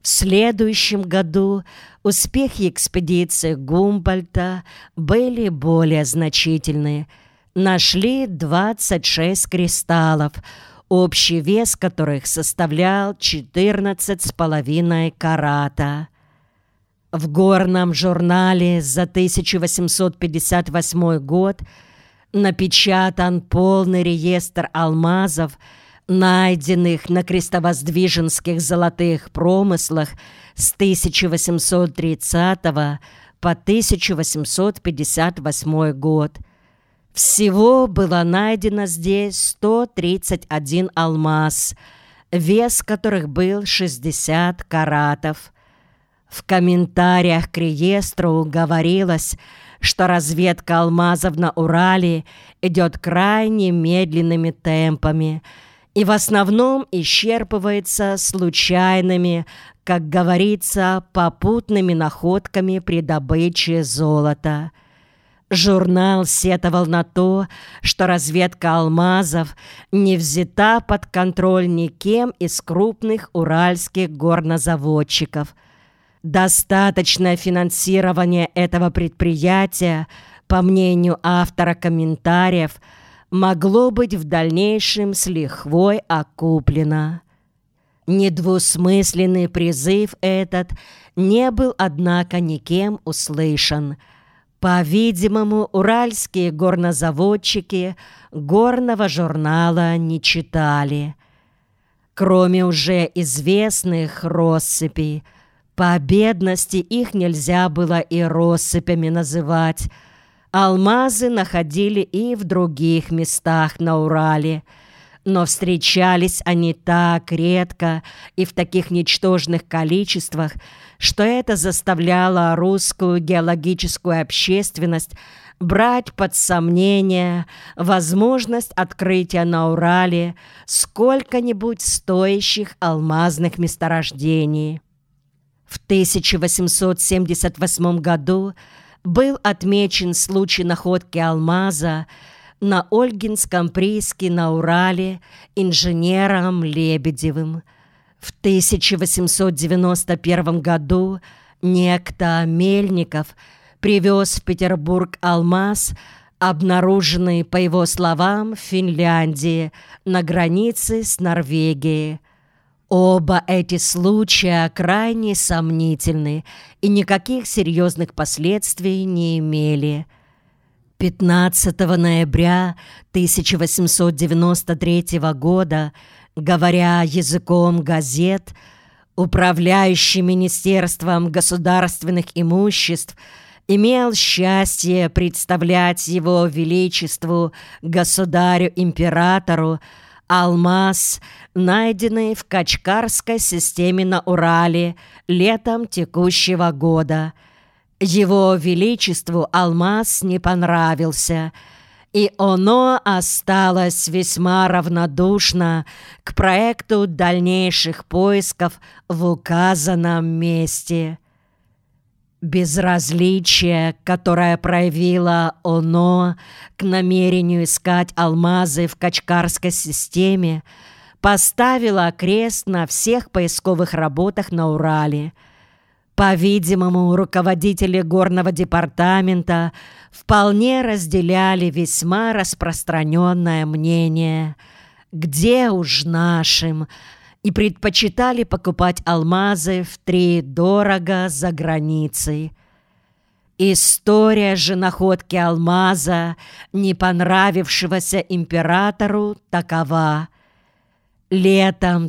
следующем году успехи экспедиции Гумбольдта были более значительны. Нашли 26 кристаллов, общий вес которых составлял 14,5 карата. В горном журнале за 1858 год напечатан полный реестр алмазов, найденных на крестовоздвиженских золотых промыслах с 1830 по 1858 год. Всего было найдено здесь 131 алмаз, вес которых был 60 каратов. В комментариях к реестру говорилось, что разведка алмазов на Урале идет крайне медленными темпами и в основном исчерпывается случайными, как говорится, попутными находками при добыче золота. Журнал сетовал на то, что разведка алмазов не взята под контроль никем из крупных уральских горнозаводчиков. Достаточное финансирование этого предприятия, по мнению автора комментариев, могло быть в дальнейшем с лихвой окуплено. Недвусмысленный призыв этот не был, однако, никем услышан. По-видимому, уральские горнозаводчики горного журнала не читали. Кроме уже известных россыпей, по бедности их нельзя было и россыпями называть. Алмазы находили и в других местах на Урале, но встречались они так редко и в таких ничтожных количествах, что это заставляло русскую геологическую общественность брать под сомнение возможность открытия на Урале сколько-нибудь стоящих алмазных месторождений. В 1878 году был отмечен случай находки алмаза на Ольгинском прииске на Урале инженером Лебедевым. В 1891 году некто Мельников привез в Петербург алмаз, обнаруженный, по его словам, в Финляндии на границе с Норвегией. Оба эти случая крайне сомнительны и никаких серьезных последствий не имели. 15 ноября 1893 года, говоря языком газет, управляющий Министерством государственных имуществ имел счастье представлять его величеству государю-императору алмаз, найденный в Качкарской системе на Урале летом текущего года. Его величеству алмаз не понравился, и оно осталось весьма равнодушно к проекту дальнейших поисков в указанном месте. Безразличие, которое проявило оно к намерению искать алмазы в Качкарской системе, поставило крест на всех поисковых работах на Урале. По-видимому, руководители горного департамента вполне разделяли весьма распространенное мнение «где уж нашим», и предпочитали покупать алмазы втридорого за границей. История же находки алмаза, не понравившегося императору, такова. Летом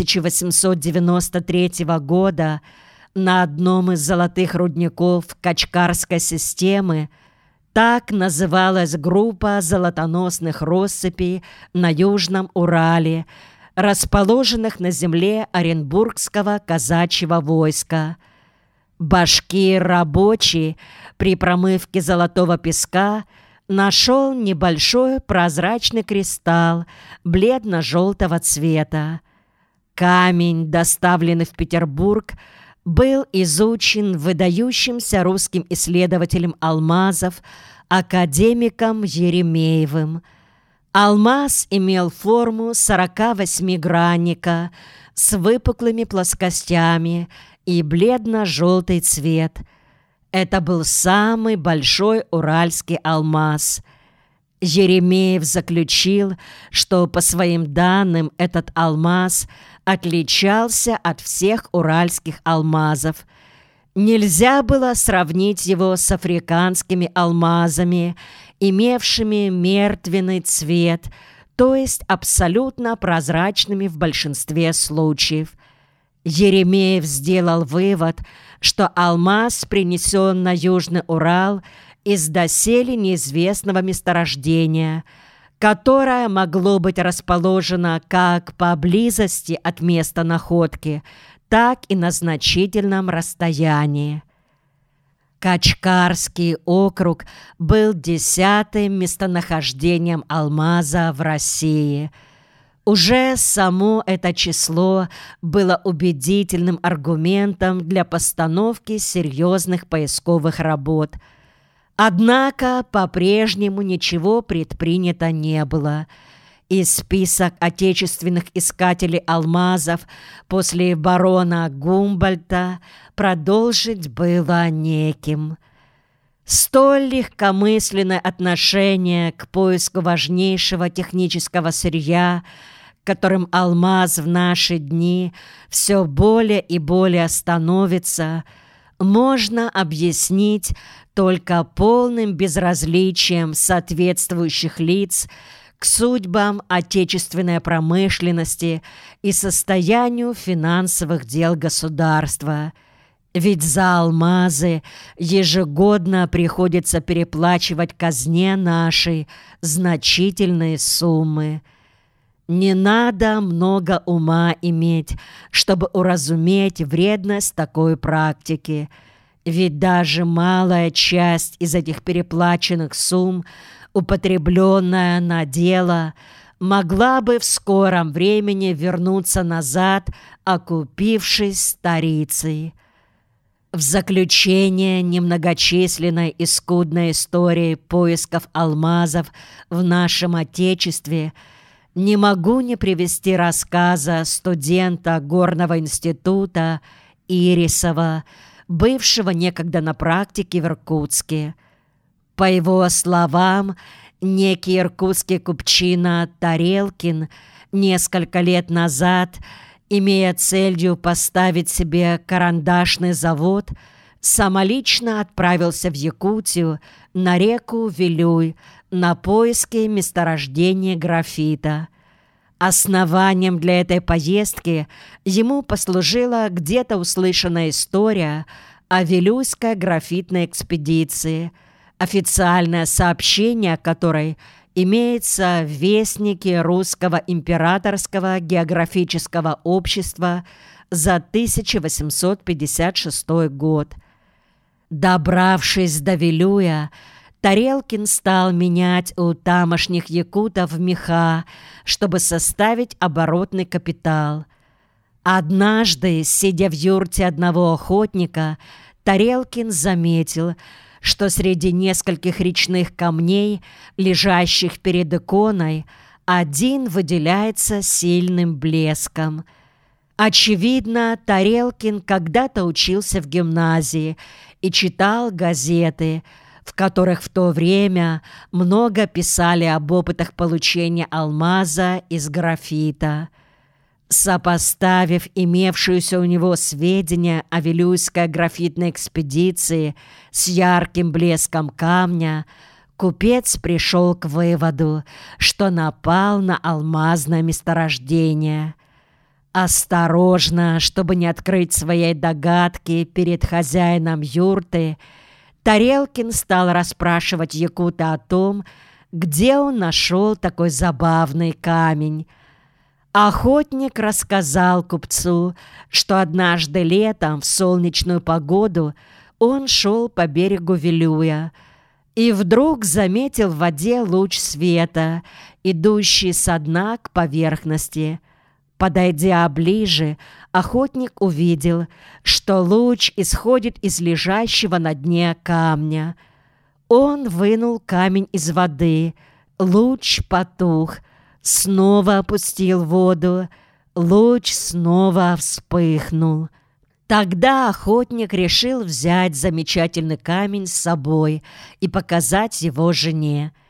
1893 года на одном из золотых рудников Качкарской системы, так называлась группа золотоносных россыпей на Южном Урале, расположенных на земле Оренбургского казачьего войска. Башкир-рабочий при промывке золотого песка нашел небольшой прозрачный кристалл бледно-желтого цвета. Камень, доставленный в Петербург, был изучен выдающимся русским исследователем алмазов академиком Еремеевым. Алмаз имел форму 48-гранника с выпуклыми плоскостями и бледно-желтый цвет. Это был самый большой уральский алмаз. Еремеев заключил, что, по своим данным, этот алмаз отличался от всех уральских алмазов. Нельзя было сравнить его с африканскими алмазами, имевшими мертвенный цвет, то есть абсолютно прозрачными в большинстве случаев. Еремеев сделал вывод, что алмаз принесен на Южный Урал из доселе неизвестного месторождения, которое могло быть расположено как поблизости от места находки, так и на значительном расстоянии. Качкарский округ был 10-м местонахождением алмаза в России. Уже само это число было убедительным аргументом для постановки серьезных поисковых работ. Однако по-прежнему ничего предпринято не было, и список отечественных искателей алмазов после барона Гумбольдта продолжить было неким. Столь легкомысленное отношение к поиску важнейшего технического сырья, которым алмаз в наши дни все более и более становится, можно объяснить только полным безразличием соответствующих лиц к судьбам отечественной промышленности и состоянию финансовых дел государства. Ведь за алмазы ежегодно приходится переплачивать казне нашей значительные суммы. Не надо много ума иметь, чтобы уразуметь вредность такой практики. Ведь даже малая часть из этих переплаченных сумм, употребленная на дело, могла бы в скором времени вернуться назад, окупившись старицей. В заключение немногочисленной и скудной истории поисков алмазов в нашем Отечестве не могу не привести рассказа студента Горного института Ирисова, бывшего некогда на практике в Иркутске. По его словам, некий иркутский купчина Тарелкин несколько лет назад, имея целью поставить себе карандашный завод, самолично отправился в Якутию на реку Вилюй на поиски месторождения графита. Основанием для этой поездки ему послужила где-то услышанная история о Вилюйской графитной экспедиции, официальное сообщение которой имеется в Вестнике Русского императорского географического общества за 1856 год. Добравшись до Вилюя, Тарелкин стал менять у тамошних якутов меха, чтобы составить оборотный капитал. Однажды, сидя в юрте одного охотника, Тарелкин заметил, что среди нескольких речных камней, лежащих перед иконой, один выделяется сильным блеском. Очевидно, Тарелкин когда-то учился в гимназии и читал газеты, в которых в то время много писали об опытах получения алмаза из графита. Сопоставив имевшуюся у него сведения о Вилюйской графитной экспедиции с ярким блеском камня, купец пришел к выводу, что напал на алмазное месторождение. Осторожно, чтобы не открыть своей догадки перед хозяином юрты, Тарелкин стал расспрашивать якута о том, где он нашел такой забавный камень. Охотник рассказал купцу, что однажды летом в солнечную погоду он шел по берегу Вилюя и вдруг заметил в воде луч света, идущий со дна к поверхности. Подойдя ближе, охотник увидел, что луч исходит из лежащего на дне камня. Он вынул камень из воды, луч потух, снова опустил воду, луч снова вспыхнул. Тогда охотник решил взять замечательный камень с собой и показать его жене.